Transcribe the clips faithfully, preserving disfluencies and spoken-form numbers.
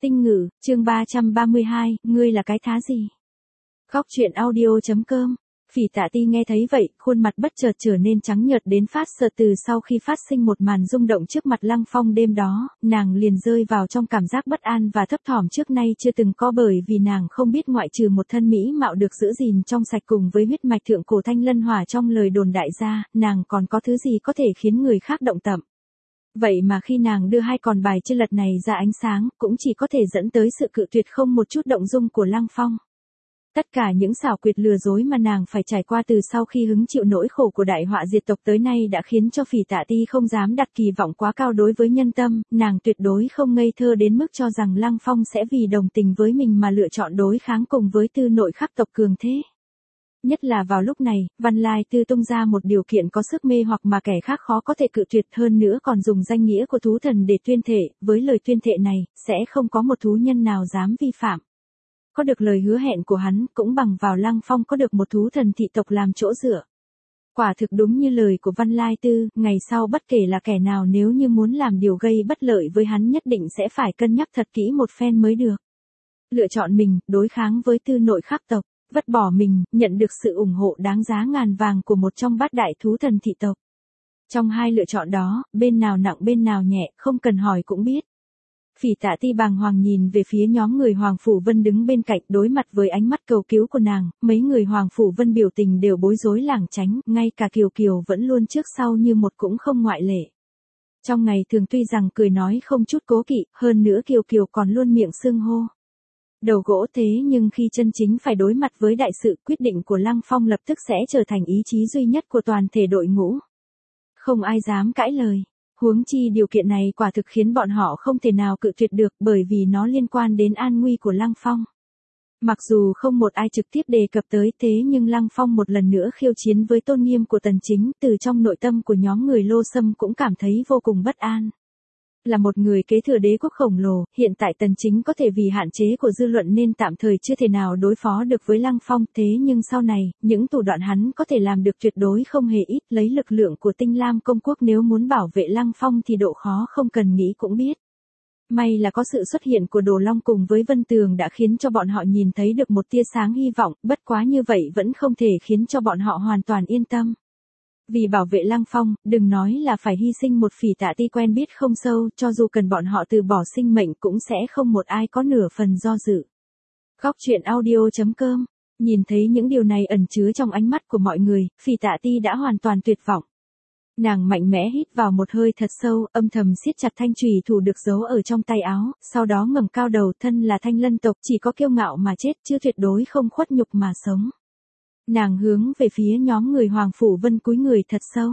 Tinh Ngữ, chương ba trăm ba mươi hai, ngươi là cái thá gì? Góc truyện audio.com. Phỉ Tạ Ti nghe thấy vậy, khuôn mặt bất chợt trở nên trắng nhợt đến phát sợ. Từ sau khi phát sinh một màn rung động trước mặt Lăng Phong đêm đó, nàng liền rơi vào trong cảm giác bất an và thấp thỏm trước nay chưa từng có, bởi vì nàng không biết ngoại trừ một thân mỹ mạo được giữ gìn trong sạch cùng với huyết mạch thượng cổ thanh lân hỏa trong lời đồn đại gia, nàng còn có thứ gì có thể khiến người khác động tâm. Vậy mà khi nàng đưa hai con bài chưa lật này ra ánh sáng, cũng chỉ có thể dẫn tới sự cự tuyệt không một chút động dung của Lăng Phong. Tất cả những xảo quyệt lừa dối mà nàng phải trải qua từ sau khi hứng chịu nỗi khổ của đại họa diệt tộc tới nay đã khiến cho Phỉ Tạ Ti không dám đặt kỳ vọng quá cao đối với nhân tâm, nàng tuyệt đối không ngây thơ đến mức cho rằng Lăng Phong sẽ vì đồng tình với mình mà lựa chọn đối kháng cùng với tư nội khắc tộc cường thế. Nhất là vào lúc này, Văn Lai Tư tung ra một điều kiện có sức mê hoặc mà kẻ khác khó có thể cự tuyệt, hơn nữa còn dùng danh nghĩa của thú thần để tuyên thệ, với lời tuyên thệ này, sẽ không có một thú nhân nào dám vi phạm. Có được lời hứa hẹn của hắn, cũng bằng vào Lăng Phong có được một thú thần thị tộc làm chỗ dựa. Quả thực đúng như lời của Văn Lai Tư, ngày sau bất kể là kẻ nào nếu như muốn làm điều gây bất lợi với hắn nhất định sẽ phải cân nhắc thật kỹ một phen mới được. Lựa chọn mình, đối kháng với tư nội khắc tộc, vứt bỏ mình, nhận được sự ủng hộ đáng giá ngàn vàng của một trong bát đại thú thần thị tộc. Trong hai lựa chọn đó, bên nào nặng bên nào nhẹ, không cần hỏi cũng biết. Phỉ Tạ Ti bàng hoàng nhìn về phía nhóm người Hoàng Phủ Vân đứng bên cạnh, đối mặt với ánh mắt cầu cứu của nàng, mấy người Hoàng Phủ Vân biểu tình đều bối rối lảng tránh, ngay cả Kiều Kiều vẫn luôn trước sau như một cũng không ngoại lệ. Trong ngày thường tuy rằng cười nói không chút cố kỵ, hơn nữa Kiều Kiều còn luôn miệng xưng hô đầu gỗ, thế nhưng khi chân chính phải đối mặt với đại sự, quyết định của Lăng Phong lập tức sẽ trở thành ý chí duy nhất của toàn thể đội ngũ. Không ai dám cãi lời. Huống chi điều kiện này quả thực khiến bọn họ không thể nào cự tuyệt được, bởi vì nó liên quan đến an nguy của Lăng Phong. Mặc dù không một ai trực tiếp đề cập tới, thế nhưng Lăng Phong một lần nữa khiêu chiến với tôn nghiêm của Tần Chính, từ trong nội tâm của nhóm người Lô Sâm cũng cảm thấy vô cùng bất an. Là một người kế thừa đế quốc khổng lồ, hiện tại Tần Chính có thể vì hạn chế của dư luận nên tạm thời chưa thể nào đối phó được với Lăng Phong, thế nhưng sau này, những thủ đoạn hắn có thể làm được tuyệt đối không hề ít, lấy lực lượng của Tinh Lam công quốc nếu muốn bảo vệ Lăng Phong thì độ khó không cần nghĩ cũng biết. May là có sự xuất hiện của Đồ Long cùng với Vân Tường đã khiến cho bọn họ nhìn thấy được một tia sáng hy vọng, bất quá như vậy vẫn không thể khiến cho bọn họ hoàn toàn yên tâm. Vì bảo vệ Lăng Phong, đừng nói là phải hy sinh một Phỉ Tạ Ti quen biết không sâu, cho dù cần bọn họ từ bỏ sinh mệnh cũng sẽ không một ai có nửa phần do dự. Góc truyện audio.com. Nhìn thấy những điều này ẩn chứa trong ánh mắt của mọi người, Phỉ Tạ Ti đã hoàn toàn tuyệt vọng. Nàng mạnh mẽ hít vào một hơi thật sâu, âm thầm siết chặt thanh chùy thủ được giấu ở trong tay áo, sau đó ngẩng cao đầu, thân là thanh lân tộc, chỉ có kiêu ngạo mà chết chứ tuyệt đối không khuất nhục mà sống. Nàng hướng về phía nhóm người Hoàng Phủ Vân cúi người thật sâu.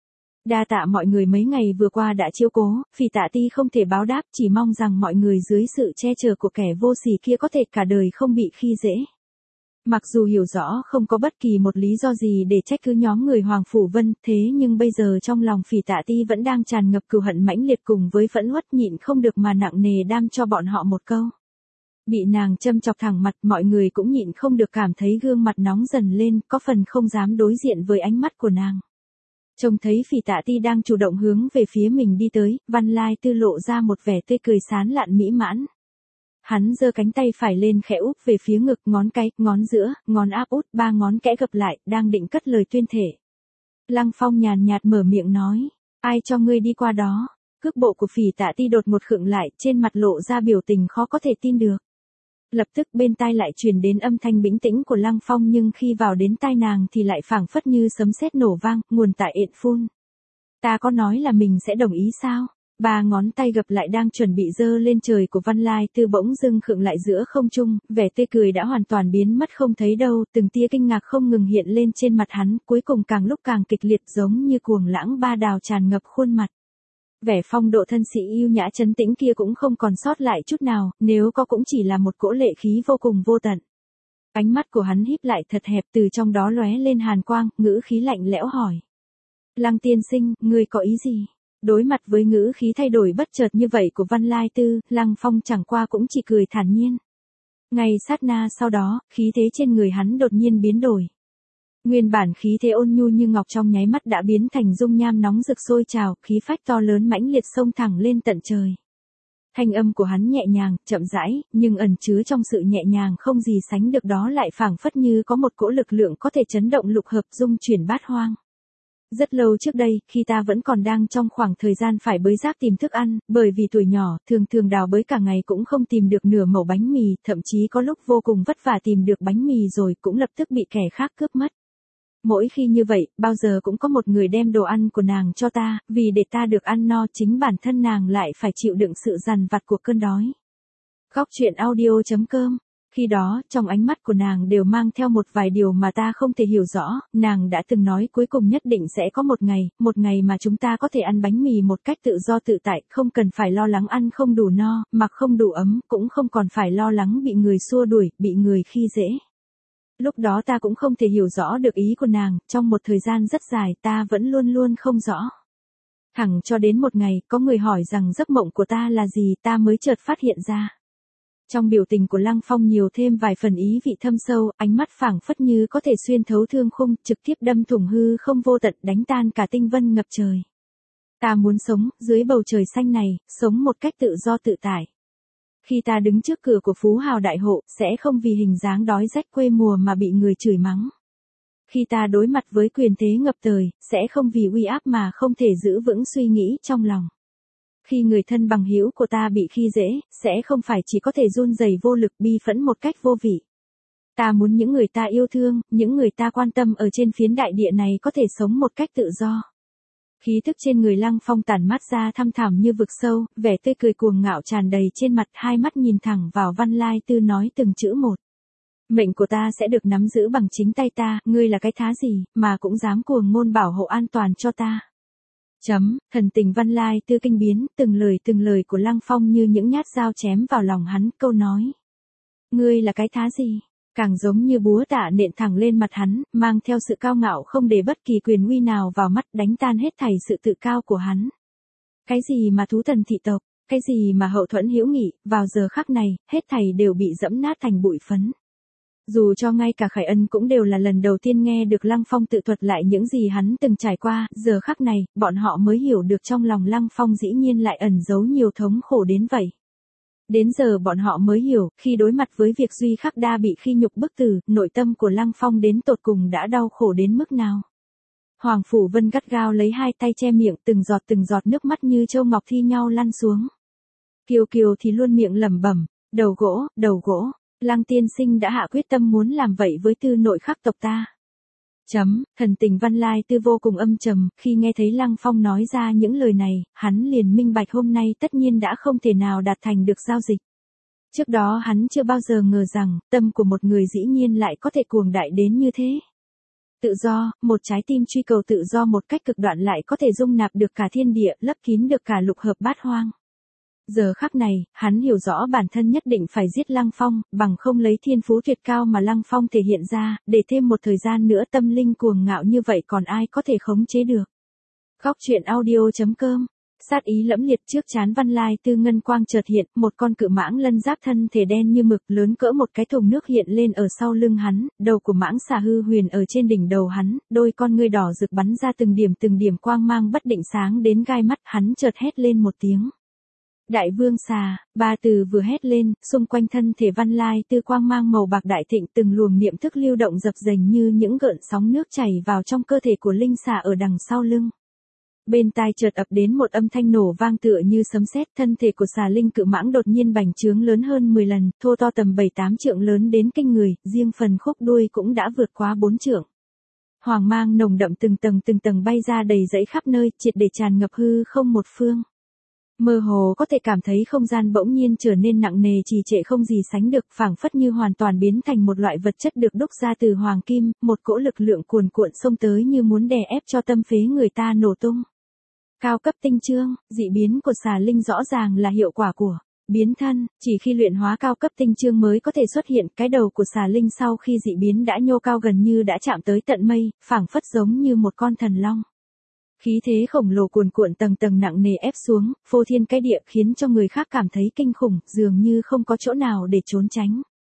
Đa tạ mọi người mấy ngày vừa qua đã chiếu cố, Phỉ Tạ Ti không thể báo đáp, chỉ mong rằng mọi người dưới sự che chở của kẻ vô sỉ kia có thể cả đời không bị khi dễ. Mặc dù hiểu rõ không có bất kỳ một lý do gì để trách cứ nhóm người Hoàng Phủ Vân, thế nhưng bây giờ trong lòng Phỉ Tạ Ti vẫn đang tràn ngập cừu hận mãnh liệt cùng với phẫn uất, nhịn không được mà nặng nề đam cho bọn họ một câu. Bị nàng châm chọc thẳng mặt, mọi người cũng nhịn không được cảm thấy gương mặt nóng dần lên, có phần không dám đối diện với ánh mắt của nàng. Trông thấy Phỉ Tạ Ti đang chủ động hướng về phía mình đi tới, Văn Lai Tư lộ ra một vẻ tươi cười sán lạn mỹ mãn. Hắn giơ cánh tay phải lên khẽ úp về phía ngực, ngón cái, ngón giữa, ngón áp út, ba ngón kẽ gập lại, đang định cất lời tuyên thể. Lăng Phong nhàn nhạt mở miệng nói, ai cho ngươi đi qua đó? Cước bộ của Phỉ Tạ Ti đột ngột khựng lại, trên mặt lộ ra biểu tình khó có thể tin được. Lập tức bên tai lại truyền đến âm thanh bĩnh tĩnh của Lăng Phong, nhưng khi vào đến tai nàng thì lại phảng phất như sấm sét nổ vang, nguồn tại ện phun. Ta có nói là mình sẽ đồng ý sao? Ba ngón tay gập lại đang chuẩn bị giơ lên trời của Văn Lai Tư bỗng dưng khựng lại giữa không trung, vẻ tươi cười đã hoàn toàn biến mất không thấy đâu, từng tia kinh ngạc không ngừng hiện lên trên mặt hắn, cuối cùng càng lúc càng kịch liệt giống như cuồng lãng ba đào tràn ngập khuôn mặt. Vẻ phong độ thân sĩ yêu nhã trấn tĩnh kia cũng không còn sót lại chút nào, nếu có cũng chỉ là một cỗ lệ khí vô cùng vô tận. Ánh mắt của hắn híp lại thật hẹp, từ trong đó lóe lên hàn quang, ngữ khí lạnh lẽo hỏi. Lăng tiên sinh, ngươi có ý gì? Đối mặt với ngữ khí thay đổi bất chợt như vậy của Văn Lai Tư, Lăng Phong chẳng qua cũng chỉ cười thản nhiên. Ngay sát na sau đó, khí thế trên người hắn đột nhiên biến đổi. Nguyên bản khí thế ôn nhu như ngọc trong nháy mắt đã biến thành dung nham nóng rực sôi trào, khí phách to lớn mãnh liệt xông thẳng lên tận trời. Thanh âm của hắn nhẹ nhàng, chậm rãi, nhưng ẩn chứa trong sự nhẹ nhàng không gì sánh được đó lại phảng phất như có một cỗ lực lượng có thể chấn động lục hợp dung chuyển bát hoang. Rất lâu trước đây, khi ta vẫn còn đang trong khoảng thời gian phải bới rác tìm thức ăn, bởi vì tuổi nhỏ, thường thường đào bới cả ngày cũng không tìm được nửa mẩu bánh mì, thậm chí có lúc vô cùng vất vả tìm được bánh mì rồi cũng lập tức bị kẻ khác cướp mất. Mỗi khi như vậy, bao giờ cũng có một người đem đồ ăn của nàng cho ta, vì để ta được ăn no chính bản thân nàng lại phải chịu đựng sự dằn vặt của cơn đói. Góc truyện audio chấm com. Khi đó, trong ánh mắt của nàng đều mang theo một vài điều mà ta không thể hiểu rõ, nàng đã từng nói cuối cùng nhất định sẽ có một ngày, một ngày mà chúng ta có thể ăn bánh mì một cách tự do tự tại, không cần phải lo lắng ăn không đủ no, mặc không đủ ấm, cũng không còn phải lo lắng bị người xua đuổi, bị người khi dễ. Lúc đó ta cũng không thể hiểu rõ được ý của nàng, trong một thời gian rất dài ta vẫn luôn luôn không rõ. Thẳng cho đến một ngày, có người hỏi rằng giấc mộng của ta là gì, ta mới chợt phát hiện ra. Trong biểu tình của Lăng Phong nhiều thêm vài phần ý vị thâm sâu, ánh mắt phảng phất như có thể xuyên thấu thương khung, trực tiếp đâm thủng hư không vô tận, đánh tan cả tinh vân ngập trời. Ta muốn sống, dưới bầu trời xanh này, sống một cách tự do tự tại. Khi ta đứng trước cửa của phú hào đại hộ, sẽ không vì hình dáng đói rách quê mùa mà bị người chửi mắng. Khi ta đối mặt với quyền thế ngập trời, sẽ không vì uy áp mà không thể giữ vững suy nghĩ trong lòng. Khi người thân bằng hữu của ta bị khi dễ, sẽ không phải chỉ có thể run rẩy vô lực bi phẫn một cách vô vị. Ta muốn những người ta yêu thương, những người ta quan tâm ở trên phiến đại địa này có thể sống một cách tự do. Khí thức trên người Lăng Phong tản mát ra thăm thẳm như vực sâu, vẻ tươi cười cuồng ngạo tràn đầy trên mặt, hai mắt nhìn thẳng vào Văn Lai Tư nói từng chữ một. Mệnh của ta sẽ được nắm giữ bằng chính tay ta, ngươi là cái thá gì, mà cũng dám cuồng ngôn bảo hộ an toàn cho ta. Chấm, thần tình Văn Lai Tư kinh biến, từng lời từng lời của Lăng Phong như những nhát dao chém vào lòng hắn, câu nói. Ngươi là cái thá gì? Càng giống như búa tạ nện thẳng lên mặt hắn, mang theo sự cao ngạo không để bất kỳ quyền uy nào vào mắt, đánh tan hết thảy sự tự cao của hắn. Cái gì mà thú thần thị tộc, cái gì mà hậu thuẫn hữu nghị, vào giờ khắc này, hết thảy đều bị dẫm nát thành bụi phấn. Dù cho ngay cả Khải Ân cũng đều là lần đầu tiên nghe được Lăng Phong tự thuật lại những gì hắn từng trải qua, giờ khắc này, bọn họ mới hiểu được trong lòng Lăng Phong dĩ nhiên lại ẩn giấu nhiều thống khổ đến vậy. Đến giờ bọn họ mới hiểu, khi đối mặt với việc Duy Khắc Đa bị khi nhục bức tử, nội tâm của Lăng Phong đến tột cùng đã đau khổ đến mức nào. Hoàng Phủ Vân gắt gao lấy hai tay che miệng, từng giọt từng giọt nước mắt như châu ngọc thi nhau lăn xuống. Kiều Kiều thì luôn miệng lẩm bẩm, đầu gỗ, đầu gỗ, Lăng tiên sinh đã hạ quyết tâm muốn làm vậy với tư nội khắc tộc ta. Chấm, thần tình Văn Lai Tư vô cùng âm trầm, khi nghe thấy Lăng Phong nói ra những lời này, hắn liền minh bạch hôm nay tất nhiên đã không thể nào đạt thành được giao dịch. Trước đó hắn chưa bao giờ ngờ rằng, tâm của một người dĩ nhiên lại có thể cuồng đại đến như thế. Tự do, một trái tim truy cầu tự do một cách cực đoạn lại có thể dung nạp được cả thiên địa, lấp kín được cả lục hợp bát hoang. Giờ khắc này, hắn hiểu rõ bản thân nhất định phải giết Lăng Phong, bằng không lấy thiên phú tuyệt cao mà Lăng Phong thể hiện ra, để thêm một thời gian nữa tâm linh cuồng ngạo như vậy còn ai có thể khống chế được. Góc truyện audio chấm com. Sát ý lẫm liệt trước trán Văn Lai Tư ngân quang chợt hiện, một con cự mãng lân giáp thân thể đen như mực lớn cỡ một cái thùng nước hiện lên ở sau lưng hắn, đầu của mãng xà hư huyền ở trên đỉnh đầu hắn, đôi con ngươi đỏ rực bắn ra từng điểm từng điểm quang mang bất định sáng đến gai mắt, hắn chợt hét lên một tiếng. Đại vương xà, ba từ vừa hét lên, xung quanh thân thể Văn Lai Tư quang mang màu bạc đại thịnh, từng luồng niệm thức lưu động dập dềnh như những gợn sóng nước chảy vào trong cơ thể của linh xà ở đằng sau lưng. Bên tai chợt ập đến một âm thanh nổ vang tựa như sấm sét, thân thể của xà linh cự mãng đột nhiên bành trướng lớn hơn mười lần, thô to tầm bảy tám trượng lớn đến kinh người, riêng phần khúc đuôi cũng đã vượt quá bốn trượng. Hoàng mang nồng đậm từng tầng từng tầng bay ra đầy dãy khắp nơi, triệt để tràn ngập hư không một phương. Mơ hồ có thể cảm thấy không gian bỗng nhiên trở nên nặng nề trì trệ không gì sánh được, phảng phất như hoàn toàn biến thành một loại vật chất được đúc ra từ hoàng kim, một cỗ lực lượng cuồn cuộn xông tới như muốn đè ép cho tâm phế người ta nổ tung. Cao cấp tinh chương, dị biến của xà linh rõ ràng là hiệu quả của biến thân, chỉ khi luyện hóa cao cấp tinh chương mới có thể xuất hiện, cái đầu của xà linh sau khi dị biến đã nhô cao gần như đã chạm tới tận mây, phảng phất giống như một con thần long. Khí thế khổng lồ cuồn cuộn tầng tầng nặng nề ép xuống, phô thiên cái địa khiến cho người khác cảm thấy kinh khủng, dường như không có chỗ nào để trốn tránh.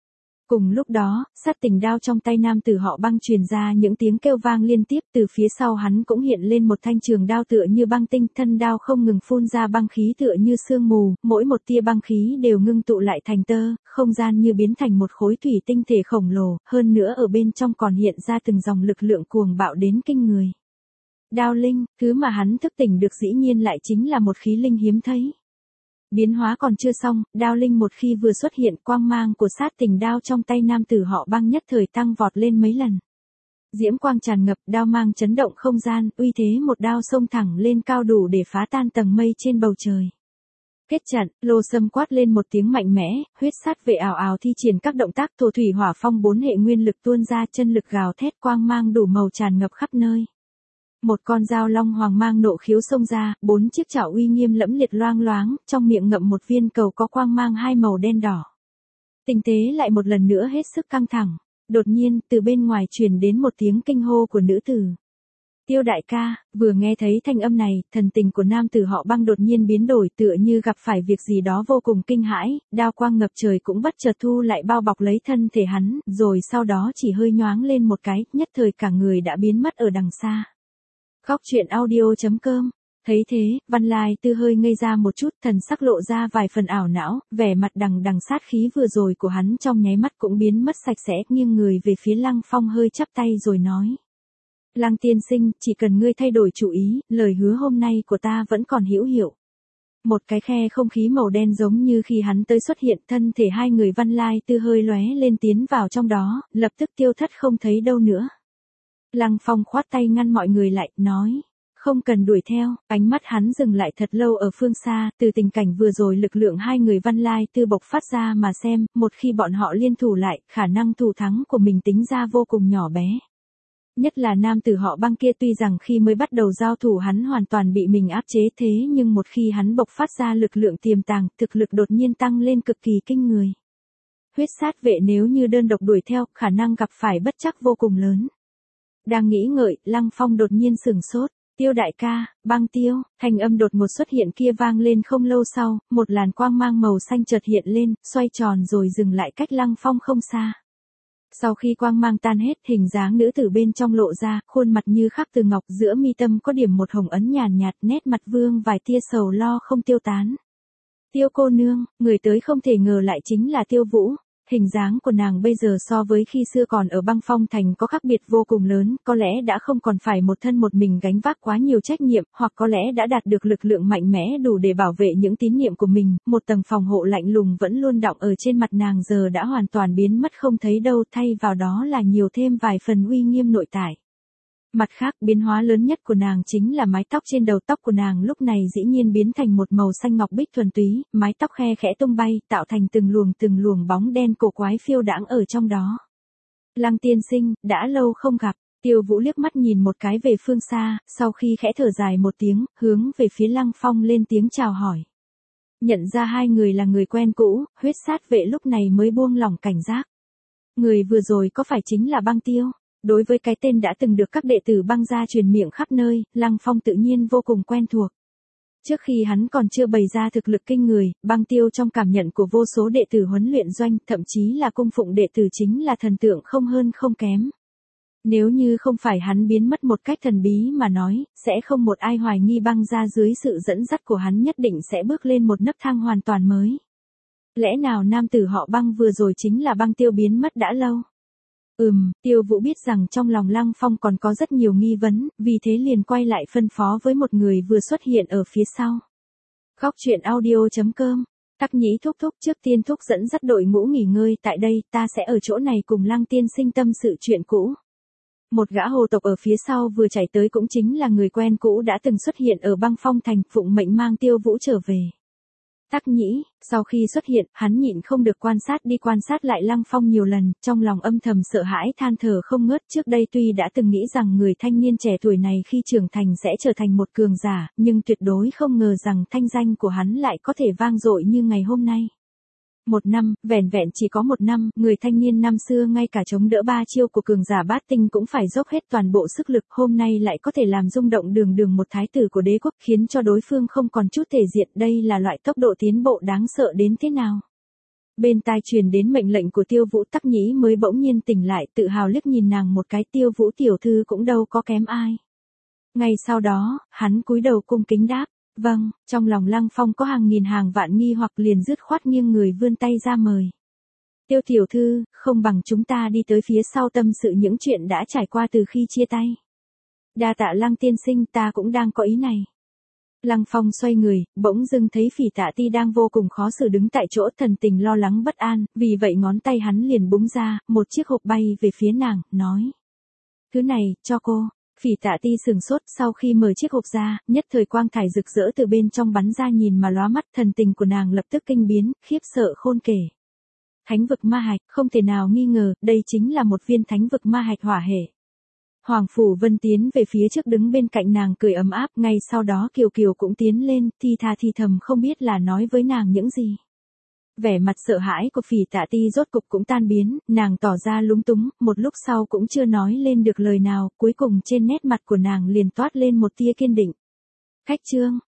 Cùng lúc đó, sát tình đao trong tay nam tử họ Băng truyền ra những tiếng kêu vang liên tiếp, từ phía sau hắn cũng hiện lên một thanh trường đao tựa như băng tinh, thân đao không ngừng phun ra băng khí tựa như sương mù, mỗi một tia băng khí đều ngưng tụ lại thành tơ, không gian như biến thành một khối thủy tinh thể khổng lồ, hơn nữa ở bên trong còn hiện ra từng dòng lực lượng cuồng bạo đến kinh người. Đao linh, thứ mà hắn thức tỉnh được dĩ nhiên lại chính là một khí linh hiếm thấy. Biến hóa còn chưa xong, đao linh một khi vừa xuất hiện, quang mang của sát tình đao trong tay nam tử họ Băng nhất thời tăng vọt lên mấy lần. Diễm quang tràn ngập, đao mang chấn động không gian, uy thế một đao xông thẳng lên cao đủ để phá tan tầng mây trên bầu trời. Kết trận, Lô Sâm quát lên một tiếng mạnh mẽ, huyết sát vệ ảo ảo thi triển các động tác thổ thủy hỏa phong bốn hệ nguyên lực tuôn ra, chân lực gào thét, quang mang đủ màu tràn ngập khắp nơi. Một con dao long hoàng mang nộ khiếu xông ra, bốn chiếc chảo uy nghiêm lẫm liệt loang loáng, trong miệng ngậm một viên cầu có quang mang hai màu đen đỏ. Tình thế lại một lần nữa hết sức căng thẳng. Đột nhiên, từ bên ngoài truyền đến một tiếng kinh hô của nữ tử. Tiêu đại ca. Vừa nghe thấy thanh âm này, thần tình của nam tử họ Băng đột nhiên biến đổi, tựa như gặp phải việc gì đó vô cùng kinh hãi, đao quang ngập trời cũng bất chợt thu lại bao bọc lấy thân thể hắn, rồi sau đó chỉ hơi nhoáng lên một cái, nhất thời cả người đã biến mất ở đằng xa. Khóc chuyện audio chấm com. Thấy thế, Văn Lai Tư hơi ngây ra một chút, thần sắc lộ ra vài phần ảo não, vẻ mặt đằng đằng sát khí vừa rồi của hắn trong nháy mắt cũng biến mất sạch sẽ, nghiêng người về phía Lăng Phong hơi chắp tay rồi nói. Lăng tiên sinh, chỉ cần ngươi thay đổi chủ ý, lời hứa hôm nay của ta vẫn còn hữu hiệu. Một cái khe không khí màu đen giống như khi hắn tới xuất hiện, thân thể hai người Văn Lai Tư hơi lóe lên tiến vào trong đó, lập tức tiêu thất không thấy đâu nữa. Lăng Phong khoát tay ngăn mọi người lại, nói. Không cần đuổi theo, ánh mắt hắn dừng lại thật lâu ở phương xa, từ tình cảnh vừa rồi lực lượng hai người Văn Lai Tư bộc phát ra mà xem, một khi bọn họ liên thủ lại, khả năng thủ thắng của mình tính ra vô cùng nhỏ bé. Nhất là nam tử họ Băng kia, tuy rằng khi mới bắt đầu giao thủ hắn hoàn toàn bị mình áp chế, thế nhưng một khi hắn bộc phát ra lực lượng tiềm tàng, thực lực đột nhiên tăng lên cực kỳ kinh người. Huyết sát vệ nếu như đơn độc đuổi theo, khả năng gặp phải bất trắc vô cùng lớn. Đang nghĩ ngợi, Lăng Phong đột nhiên sửng sốt. Tiêu đại ca, Băng Tiêu, thanh âm đột ngột xuất hiện kia vang lên không lâu sau, một làn quang mang màu xanh chợt hiện lên, xoay tròn rồi dừng lại cách Lăng Phong không xa. Sau khi quang mang tan hết, hình dáng nữ tử bên trong lộ ra, khuôn mặt như khắc từ ngọc, giữa mi tâm có điểm một hồng ấn nhàn nhạt, nét mặt vương vài tia sầu lo không tiêu tán. Tiêu cô nương, người tới không thể ngờ lại chính là Tiêu Vũ. Hình dáng của nàng bây giờ so với khi xưa còn ở Băng Phong Thành có khác biệt vô cùng lớn, có lẽ đã không còn phải một thân một mình gánh vác quá nhiều trách nhiệm, hoặc có lẽ đã đạt được lực lượng mạnh mẽ đủ để bảo vệ những tín niệm của mình, một tầng phòng hộ lạnh lùng vẫn luôn đọng ở trên mặt nàng giờ đã hoàn toàn biến mất không thấy đâu, thay vào đó là nhiều thêm vài phần uy nghiêm nội tại. Mặt khác, biến hóa lớn nhất của nàng chính là mái tóc trên đầu, tóc của nàng lúc này dĩ nhiên biến thành một màu xanh ngọc bích thuần túy, mái tóc khe khẽ tung bay, tạo thành từng luồng từng luồng bóng đen cổ quái phiêu đãng ở trong đó. Lăng tiên sinh, đã lâu không gặp. Tiêu Vũ liếc mắt nhìn một cái về phương xa, sau khi khẽ thở dài một tiếng, hướng về phía Lăng Phong lên tiếng chào hỏi. Nhận ra hai người là người quen cũ, huyết sát vệ lúc này mới buông lỏng cảnh giác. Người vừa rồi có phải chính là Băng Tiêu? Đối với cái tên đã từng được các đệ tử Băng gia truyền miệng khắp nơi, Lăng Phong tự nhiên vô cùng quen thuộc. Trước khi hắn còn chưa bày ra thực lực kinh người, Băng Tiêu trong cảm nhận của vô số đệ tử huấn luyện doanh, thậm chí là cung phụng đệ tử chính là thần tượng không hơn không kém. Nếu như không phải hắn biến mất một cách thần bí mà nói, sẽ không một ai hoài nghi Băng gia dưới sự dẫn dắt của hắn nhất định sẽ bước lên một nấc thang hoàn toàn mới. Lẽ nào nam tử họ Băng vừa rồi chính là Băng Tiêu biến mất đã lâu? Ừm, Tiêu Vũ biết rằng trong lòng Lăng Phong còn có rất nhiều nghi vấn, vì thế liền quay lại phân phó với một người vừa xuất hiện ở phía sau. Khóc chuyện audio chấm com. Tắc Nhĩ thúc thúc, trước tiên thúc dẫn dắt đội ngũ nghỉ ngơi tại đây, ta sẽ ở chỗ này cùng Lăng tiên sinh tâm sự chuyện cũ. Một gã hồ tộc ở phía sau vừa chạy tới cũng chính là người quen cũ đã từng xuất hiện ở Băng Phong Thành, phụng mệnh mang Tiêu Vũ trở về. Tắc Nhĩ, sau khi xuất hiện, hắn nhịn không được quan sát đi quan sát lại Lăng Phong nhiều lần, trong lòng âm thầm sợ hãi than thở không ngớt. Trước đây tuy đã từng nghĩ rằng người thanh niên trẻ tuổi này khi trưởng thành sẽ trở thành một cường giả, nhưng tuyệt đối không ngờ rằng thanh danh của hắn lại có thể vang dội như ngày hôm nay. Một năm, vẻn vẹn chỉ có một năm, người thanh niên năm xưa ngay cả chống đỡ ba chiêu của cường giả bát tinh cũng phải dốc hết toàn bộ sức lực, hôm nay lại có thể làm rung động đường đường một thái tử của đế quốc, khiến cho đối phương không còn chút thể diện, đây là loại tốc độ tiến bộ đáng sợ đến thế nào. Bên tai truyền đến mệnh lệnh của Tiêu Vũ, Tắc Nhĩ mới bỗng nhiên tỉnh lại, tự hào liếc nhìn nàng một cái. Tiêu Vũ tiểu thư cũng đâu có kém ai. Ngay sau đó, hắn cúi đầu cung kính đáp, vâng. Trong lòng Lăng Phong có hàng nghìn hàng vạn nghi hoặc, liền dứt khoát nghiêng người vươn tay ra mời. Tiêu tiểu thư, không bằng chúng ta đi tới phía sau tâm sự những chuyện đã trải qua từ khi chia tay. Đa tạ Lăng tiên sinh, ta cũng đang có ý này. Lăng Phong xoay người, bỗng dưng thấy Phỉ Tạ Ti đang vô cùng khó xử đứng tại chỗ, thần tình lo lắng bất an, vì vậy ngón tay hắn liền búng ra, một chiếc hộp bay về phía nàng, nói. Thứ này, cho cô. Phỉ Tạ Ti sừng sốt, sau khi mở chiếc hộp ra, nhất thời quang thải rực rỡ từ bên trong bắn ra, nhìn mà lóa mắt, thần tình của nàng lập tức kinh biến, khiếp sợ khôn kể. Thánh vực ma hạch, không thể nào nghi ngờ, đây chính là một viên thánh vực ma hạch hỏa hệ. Hoàng Phủ Vân tiến về phía trước đứng bên cạnh nàng cười ấm áp, ngay sau đó Kiều Kiều cũng tiến lên, thi tha thi thầm không biết là nói với nàng những gì. Vẻ mặt sợ hãi của Phỉ Tạ Ti rốt cục cũng tan biến, nàng tỏ ra lúng túng, một lúc sau cũng chưa nói lên được lời nào, cuối cùng trên nét mặt của nàng liền toát lên một tia kiên định. Khách trương,